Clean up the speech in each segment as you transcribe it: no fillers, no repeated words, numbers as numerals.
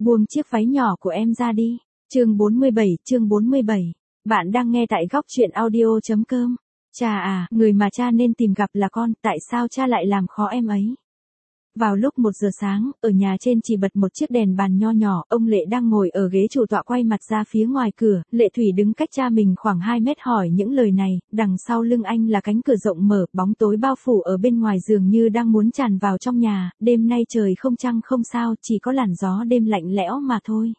Buông chiếc váy nhỏ của em ra đi. Chương 47. Bạn đang nghe tại góc truyện audio.com. Cha à, người mà cha nên tìm gặp là con, tại sao cha lại làm khó em ấy? Vào lúc 1 giờ sáng, ở nhà trên chỉ bật một chiếc đèn bàn nho nhỏ, ông Lệ đang ngồi ở ghế chủ tọa quay mặt ra phía ngoài cửa, Lệ Thủy đứng cách cha mình khoảng 2 mét hỏi những lời này, đằng sau lưng anh là cánh cửa rộng mở, bóng tối bao phủ ở bên ngoài dường như đang muốn tràn vào trong nhà, đêm nay trời không trăng không sao, chỉ có làn gió đêm lạnh lẽo mà thôi.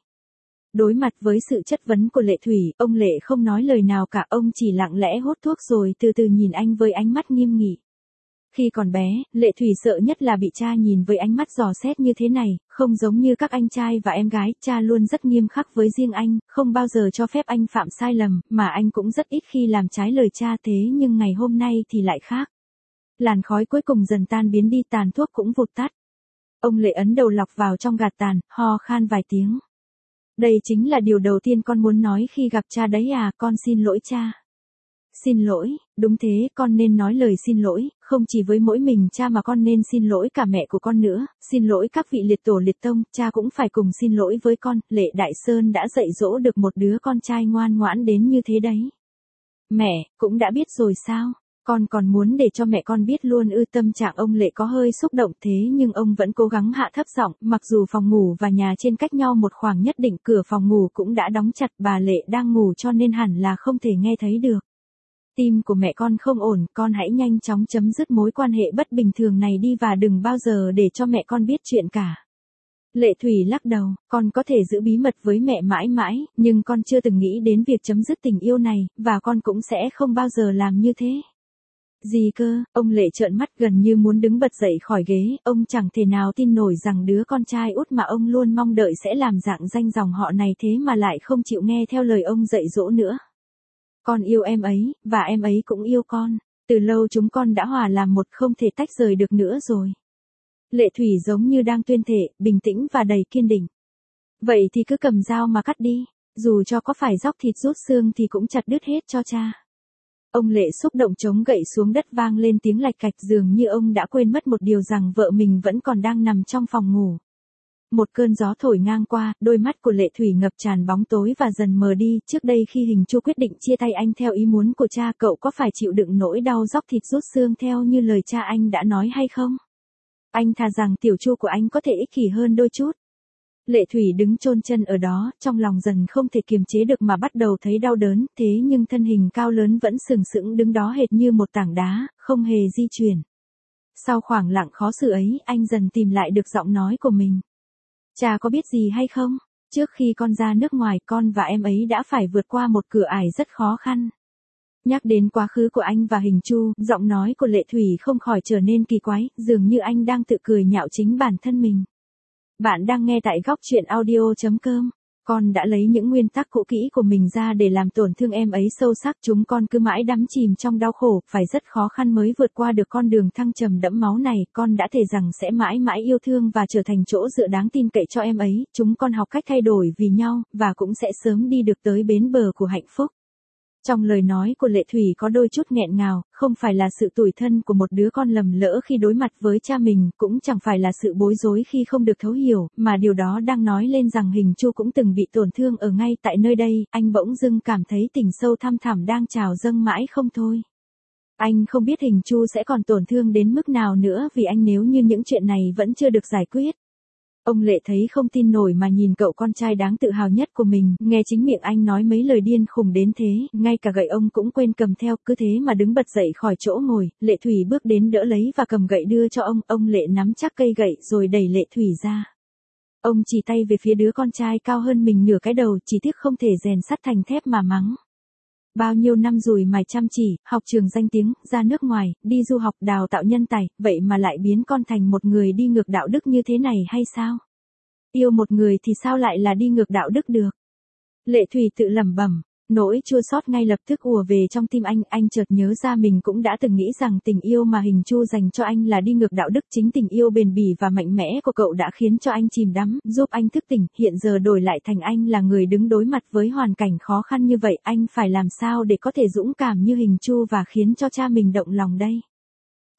Đối mặt với sự chất vấn của Lệ Thủy, ông Lệ không nói lời nào cả, ông chỉ lặng lẽ hút thuốc rồi từ từ nhìn anh với ánh mắt nghiêm nghị. Khi còn bé, Lệ Thủy sợ nhất là bị cha nhìn với ánh mắt dò xét như thế này, không giống như các anh trai và em gái, cha luôn rất nghiêm khắc với riêng anh, không bao giờ cho phép anh phạm sai lầm, mà anh cũng rất ít khi làm trái lời cha thế nhưng ngày hôm nay thì lại khác. Làn khói cuối cùng dần tan biến đi, tàn thuốc cũng vụt tắt. Ông Lệ ấn đầu lọc vào trong gạt tàn, ho khan vài tiếng. Đây chính là điều đầu tiên con muốn nói khi gặp cha đấy à, con xin lỗi cha. Xin lỗi, đúng thế, con nên nói lời xin lỗi, không chỉ với mỗi mình cha mà con nên xin lỗi cả mẹ của con nữa, xin lỗi các vị liệt tổ liệt tông, cha cũng phải cùng xin lỗi với con, Lệ Đại Sơn đã dạy dỗ được một đứa con trai ngoan ngoãn đến như thế đấy. Mẹ, cũng đã biết rồi sao? Con còn muốn để cho mẹ con biết luôn ư? Tâm trạng ông Lệ có hơi xúc động thế nhưng ông vẫn cố gắng hạ thấp giọng, mặc dù phòng ngủ và nhà trên cách nhau một khoảng nhất định, cửa phòng ngủ cũng đã đóng chặt, bà Lệ đang ngủ cho nên hẳn là không thể nghe thấy được. Tim của mẹ con không ổn, con hãy nhanh chóng chấm dứt mối quan hệ bất bình thường này đi và đừng bao giờ để cho mẹ con biết chuyện cả. Lệ Thủy lắc đầu, con có thể giữ bí mật với mẹ mãi mãi, nhưng con chưa từng nghĩ đến việc chấm dứt tình yêu này, và con cũng sẽ không bao giờ làm như thế. Gì cơ? Ông Lệ trợn mắt gần như muốn đứng bật dậy khỏi ghế, ông chẳng thể nào tin nổi rằng đứa con trai út mà ông luôn mong đợi sẽ làm rạng danh dòng họ này thế mà lại không chịu nghe theo lời ông dạy dỗ nữa. Con yêu em ấy, và em ấy cũng yêu con. Từ lâu chúng con đã hòa làm một, không thể tách rời được nữa rồi. Lệ Thủy giống như đang tuyên thệ, bình tĩnh và đầy kiên định. Vậy thì cứ cầm dao mà cắt đi, dù cho có phải róc thịt rút xương thì cũng chặt đứt hết cho cha. Ông Lệ xúc động chống gậy xuống đất, vang lên tiếng lạch cạch, dường như ông đã quên mất một điều rằng vợ mình vẫn còn đang nằm trong phòng ngủ. Một cơn gió thổi ngang qua, đôi mắt của Lệ Thủy ngập tràn bóng tối và dần mờ đi. Trước đây khi Hình Chu quyết định chia tay anh theo ý muốn của cha, cậu có phải chịu đựng nỗi đau róc thịt rút xương theo như lời cha anh đã nói hay không? Anh thà rằng tiểu Chu của anh có thể ích kỷ hơn đôi chút. Lệ Thủy đứng chôn chân ở đó, trong lòng dần không thể kiềm chế được mà bắt đầu thấy đau đớn, thế nhưng thân hình cao lớn vẫn sừng sững đứng đó hệt như một tảng đá, không hề di chuyển. Sau khoảng lặng khó xử ấy, anh dần tìm lại được giọng nói của mình. Cha có biết gì hay không? Trước khi con ra nước ngoài, con và em ấy đã phải vượt qua một cửa ải rất khó khăn. Nhắc đến quá khứ của anh và Hình Chu, giọng nói của Lệ Thủy không khỏi trở nên kỳ quái, dường như anh đang tự cười nhạo chính bản thân mình. Bạn đang nghe tại góc truyện audio.com. Con đã lấy những nguyên tắc cũ kỹ của mình ra để làm tổn thương em ấy sâu sắc, chúng con cứ mãi đắm chìm trong đau khổ, phải rất khó khăn mới vượt qua được con đường thăng trầm đẫm máu này, con đã thề rằng sẽ mãi mãi yêu thương và trở thành chỗ dựa đáng tin cậy cho em ấy, chúng con học cách thay đổi vì nhau, và cũng sẽ sớm đi được tới bến bờ của hạnh phúc. Trong lời nói của Lệ Thủy có đôi chút nghẹn ngào, không phải là sự tủi thân của một đứa con lầm lỡ khi đối mặt với cha mình, cũng chẳng phải là sự bối rối khi không được thấu hiểu, mà điều đó đang nói lên rằng Hình Chu cũng từng bị tổn thương ở ngay tại nơi đây, anh bỗng dưng cảm thấy tình sâu thăm thẳm đang trào dâng mãi không thôi. Anh không biết Hình Chu sẽ còn tổn thương đến mức nào nữa vì anh nếu như những chuyện này vẫn chưa được giải quyết. Ông Lệ thấy không tin nổi mà nhìn cậu con trai đáng tự hào nhất của mình, nghe chính miệng anh nói mấy lời điên khùng đến thế, ngay cả gậy ông cũng quên cầm theo, cứ thế mà đứng bật dậy khỏi chỗ ngồi, Lệ Thủy bước đến đỡ lấy và cầm gậy đưa cho ông Lệ nắm chắc cây gậy rồi đẩy Lệ Thủy ra. Ông chỉ tay về phía đứa con trai cao hơn mình nửa cái đầu, chỉ tiếc không thể rèn sắt thành thép mà mắng. Bao nhiêu năm rồi mày chăm chỉ, học trường danh tiếng, ra nước ngoài, đi du học đào tạo nhân tài, vậy mà lại biến con thành một người đi ngược đạo đức như thế này hay sao? Yêu một người thì sao lại là đi ngược đạo đức được? Lệ Thủy tự lẩm bẩm, nỗi chua xót ngay lập tức ùa về trong tim anh chợt nhớ ra mình cũng đã từng nghĩ rằng tình yêu mà Hình Chu dành cho anh là đi ngược đạo đức, chính tình yêu bền bỉ và mạnh mẽ của cậu đã khiến cho anh chìm đắm, giúp anh thức tỉnh, hiện giờ đổi lại thành anh là người đứng đối mặt với hoàn cảnh khó khăn như vậy, anh phải làm sao để có thể dũng cảm như Hình Chu và khiến cho cha mình động lòng đây?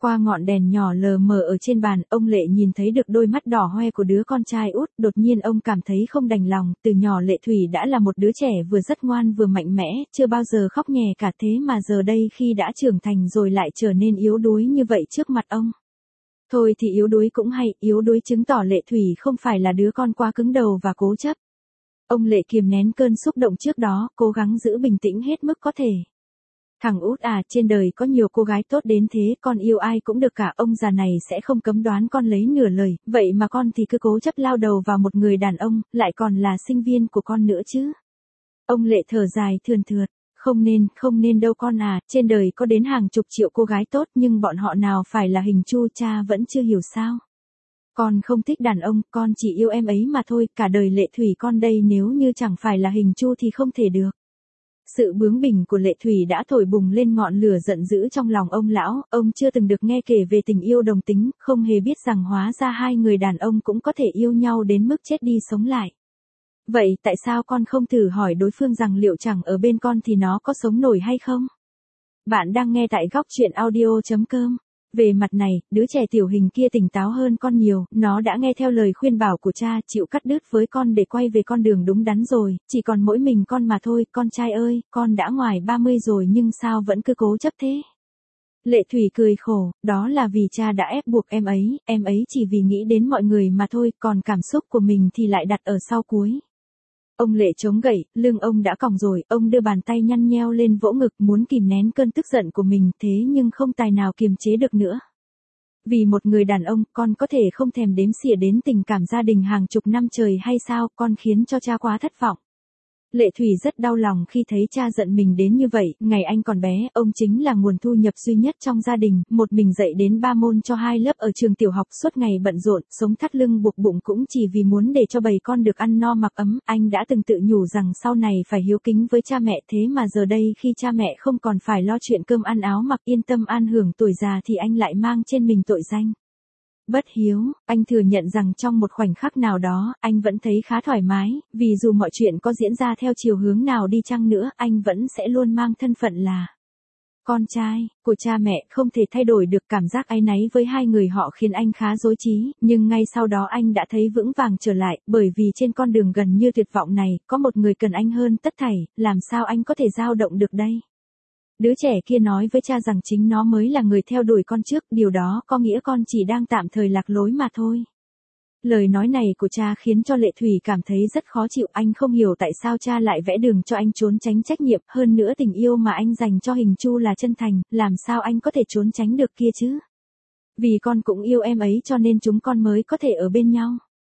Qua ngọn đèn nhỏ lờ mờ ở trên bàn, ông Lệ nhìn thấy được đôi mắt đỏ hoe của đứa con trai út, đột nhiên ông cảm thấy không đành lòng, từ nhỏ Lệ Thủy đã là một đứa trẻ vừa rất ngoan vừa mạnh mẽ, chưa bao giờ khóc nhè cả thế mà giờ đây khi đã trưởng thành rồi lại trở nên yếu đuối như vậy trước mặt ông. Thôi thì yếu đuối cũng hay, yếu đuối chứng tỏ Lệ Thủy không phải là đứa con quá cứng đầu và cố chấp. Ông Lệ kiềm nén cơn xúc động trước đó, cố gắng giữ bình tĩnh hết mức có thể. Thằng út à, trên đời có nhiều cô gái tốt đến thế, con yêu ai cũng được cả, ông già này sẽ không cấm đoán con lấy nửa lời, vậy mà con thì cứ cố chấp lao đầu vào một người đàn ông, lại còn là sinh viên của con nữa chứ. Ông Lệ thở dài thườn thượt, không nên đâu con à, trên đời có đến hàng chục triệu cô gái tốt nhưng bọn họ nào phải là hình chu, cha vẫn chưa hiểu sao. Con không thích đàn ông, con chỉ yêu em ấy mà thôi, cả đời Lệ Thủy con đây nếu như chẳng phải là hình chu thì không thể được. Sự bướng bỉnh của Lệ Thủy đã thổi bùng lên ngọn lửa giận dữ trong lòng ông lão, ông chưa từng được nghe kể về tình yêu đồng tính, không hề biết rằng hóa ra hai người đàn ông cũng có thể yêu nhau đến mức chết đi sống lại. Vậy tại sao con không thử hỏi đối phương rằng liệu chẳng ở bên con thì nó có sống nổi hay không? Bạn đang nghe tại góc truyện audio.com. Về mặt này, đứa trẻ tiểu hình kia tỉnh táo hơn con nhiều, nó đã nghe theo lời khuyên bảo của cha, chịu cắt đứt với con để quay về con đường đúng đắn rồi, chỉ còn mỗi mình con mà thôi, con trai ơi, con đã ngoài 30 rồi nhưng sao vẫn cứ cố chấp thế? Lệ Thủy cười khổ, đó là vì cha đã ép buộc em ấy chỉ vì nghĩ đến mọi người mà thôi, còn cảm xúc của mình thì lại đặt ở sau cuối. Ông Lệ chống gậy, lưng ông đã còng rồi, ông đưa bàn tay nhăn nheo lên vỗ ngực muốn kìm nén cơn tức giận của mình thế nhưng không tài nào kiềm chế được nữa. Vì một người đàn ông, con có thể không thèm đếm xỉa đến tình cảm gia đình hàng chục năm trời hay sao, con khiến cho cha quá thất vọng. Lệ Thủy rất đau lòng khi thấy cha giận mình đến như vậy, ngày anh còn bé, ông chính là nguồn thu nhập duy nhất trong gia đình, một mình dạy đến 3 môn cho 2 lớp ở trường tiểu học suốt ngày bận rộn, sống thắt lưng buộc bụng cũng chỉ vì muốn để cho bầy con được ăn no mặc ấm, anh đã từng tự nhủ rằng sau này phải hiếu kính với cha mẹ thế mà giờ đây khi cha mẹ không còn phải lo chuyện cơm ăn áo mặc yên tâm an hưởng tuổi già thì anh lại mang trên mình tội danh. Bất hiếu, anh thừa nhận rằng trong một khoảnh khắc nào đó, anh vẫn thấy khá thoải mái, vì dù mọi chuyện có diễn ra theo chiều hướng nào đi chăng nữa, anh vẫn sẽ luôn mang thân phận là con trai của cha mẹ, không thể thay đổi được cảm giác áy náy với hai người họ khiến anh khá rối trí, nhưng ngay sau đó anh đã thấy vững vàng trở lại, bởi vì trên con đường gần như tuyệt vọng này, có một người cần anh hơn tất thảy, làm sao anh có thể dao động được đây? Đứa trẻ kia nói với cha rằng chính nó mới là người theo đuổi con trước, điều đó có nghĩa con chỉ đang tạm thời lạc lối mà thôi. Lời nói này của cha khiến cho Lệ Thủy cảm thấy rất khó chịu, anh không hiểu tại sao cha lại vẽ đường cho anh trốn tránh trách nhiệm, hơn nữa tình yêu mà anh dành cho Hình Chu là chân thành, làm sao anh có thể trốn tránh được kia chứ? Vì con cũng yêu em ấy cho nên chúng con mới có thể ở bên nhau.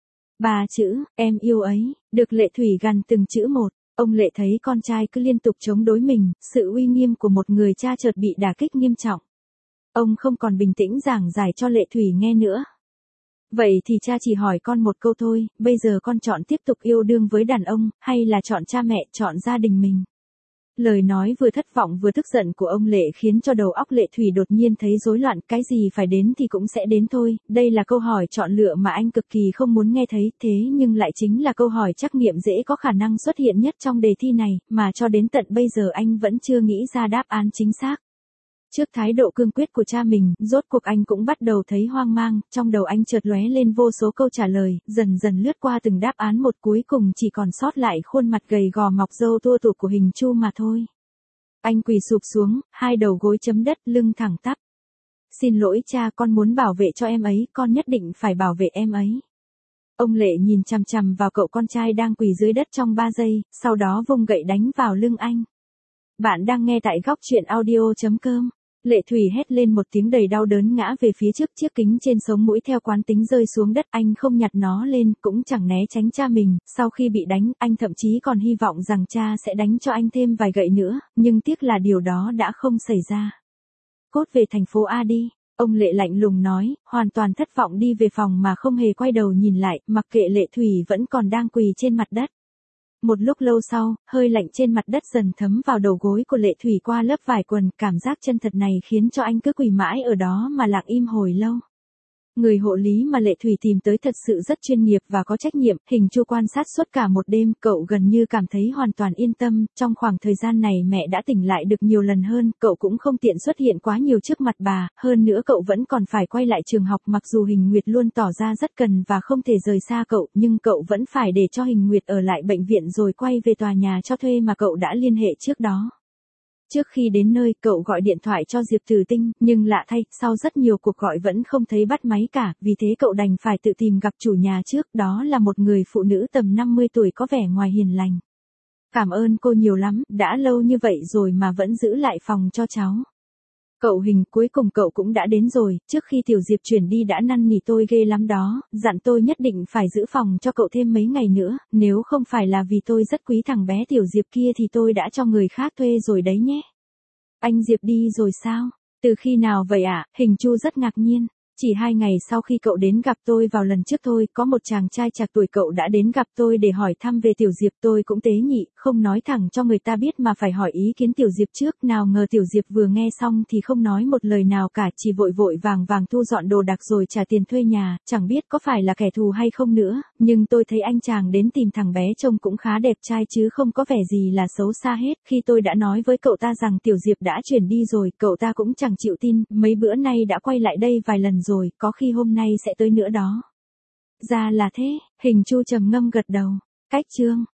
3 chữ, em yêu ấy, được Lệ Thủy gằn từng chữ một. Ông Lệ thấy con trai cứ liên tục chống đối mình, sự uy nghiêm của một người cha chợt bị đả kích nghiêm trọng. Ông không còn bình tĩnh giảng giải cho Lệ Thủy nghe nữa. Vậy thì cha chỉ hỏi con một câu thôi, bây giờ con chọn tiếp tục yêu đương với đàn ông, hay là chọn cha mẹ, chọn gia đình mình? Lời nói vừa thất vọng vừa tức giận của ông Lệ khiến cho đầu óc Lệ Thủy đột nhiên thấy rối loạn, cái gì phải đến thì cũng sẽ đến thôi, đây là câu hỏi chọn lựa mà anh cực kỳ không muốn nghe thấy, thế nhưng lại chính là câu hỏi trắc nghiệm dễ có khả năng xuất hiện nhất trong đề thi này, mà cho đến tận bây giờ anh vẫn chưa nghĩ ra đáp án chính xác. Trước thái độ cương quyết của cha mình, rốt cuộc anh cũng bắt đầu thấy hoang mang, trong đầu anh chợt lóe lên vô số câu trả lời, dần dần lướt qua từng đáp án một, cuối cùng chỉ còn sót lại khuôn mặt gầy gò mọc râu tua tủa của Hình Chu mà thôi. Anh quỳ sụp xuống, hai đầu gối chấm đất, lưng thẳng tắp. Xin lỗi cha, con muốn bảo vệ cho em ấy, con nhất định phải bảo vệ em ấy. Ông Lệ nhìn chằm chằm vào cậu con trai đang quỳ dưới đất trong 3 giây, sau đó vung gậy đánh vào lưng anh. Bạn đang nghe tại góc truyện audio.com. Lệ Thủy hét lên một tiếng đầy đau đớn ngã về phía trước, chiếc kính trên sống mũi theo quán tính rơi xuống đất, anh không nhặt nó lên, cũng chẳng né tránh cha mình, sau khi bị đánh, anh thậm chí còn hy vọng rằng cha sẽ đánh cho anh thêm vài gậy nữa, nhưng tiếc là điều đó đã không xảy ra. Cốt về thành phố A đi, ông Lệ lạnh lùng nói, hoàn toàn thất vọng đi về phòng mà không hề quay đầu nhìn lại, mặc kệ Lệ Thủy vẫn còn đang quỳ trên mặt đất. Một lúc lâu sau, hơi lạnh trên mặt đất dần thấm vào đầu gối của Lệ Thủy qua lớp vải quần, cảm giác chân thật này khiến cho anh cứ quỳ mãi ở đó mà lặng im hồi lâu. Người hộ lý mà Lệ Thủy tìm tới thật sự rất chuyên nghiệp và có trách nhiệm, Hình Chu quan sát suốt cả một đêm, cậu gần như cảm thấy hoàn toàn yên tâm, trong khoảng thời gian này mẹ đã tỉnh lại được nhiều lần hơn, cậu cũng không tiện xuất hiện quá nhiều trước mặt bà, hơn nữa cậu vẫn còn phải quay lại trường học mặc dù Hình Nguyệt luôn tỏ ra rất cần và không thể rời xa cậu, nhưng cậu vẫn phải để cho Hình Nguyệt ở lại bệnh viện rồi quay về tòa nhà cho thuê mà cậu đã liên hệ trước đó. Trước khi đến nơi, cậu gọi điện thoại cho Diệp Tử Tinh, nhưng lạ thay, sau rất nhiều cuộc gọi vẫn không thấy bắt máy cả, vì thế cậu đành phải tự tìm gặp chủ nhà trước, đó là một người phụ nữ tầm 50 tuổi có vẻ ngoài hiền lành. Cảm ơn cô nhiều lắm, đã lâu như vậy rồi mà vẫn giữ lại phòng cho cháu. Cậu Hình, cuối cùng cậu cũng đã đến rồi, trước khi Tiểu Diệp chuyển đi đã năn nỉ tôi ghê lắm đó, dặn tôi nhất định phải giữ phòng cho cậu thêm mấy ngày nữa, nếu không phải là vì tôi rất quý thằng bé Tiểu Diệp kia thì tôi đã cho người khác thuê rồi đấy nhé. Anh Diệp đi rồi sao? Từ khi nào vậy ạ? Hình Chu rất ngạc nhiên. Chỉ 2 ngày sau khi cậu đến gặp tôi vào lần trước thôi, có một chàng trai trạc tuổi cậu đã đến gặp tôi để hỏi thăm về Tiểu Diệp, tôi cũng tế nhị, không nói thẳng cho người ta biết mà phải hỏi ý kiến Tiểu Diệp trước, nào ngờ Tiểu Diệp vừa nghe xong thì không nói một lời nào cả, chỉ vội vội vàng vàng thu dọn đồ đạc rồi trả tiền thuê nhà, chẳng biết có phải là kẻ thù hay không nữa, nhưng tôi thấy anh chàng đến tìm thằng bé trông cũng khá đẹp trai chứ không có vẻ gì là xấu xa hết, khi tôi đã nói với cậu ta rằng Tiểu Diệp đã chuyển đi rồi, cậu ta cũng chẳng chịu tin, mấy bữa nay đã quay lại đây vài lần rồi, có khi hôm nay sẽ tới nữa đó. Ra là thế, Hình Chu trầm ngâm gật đầu. Cách chương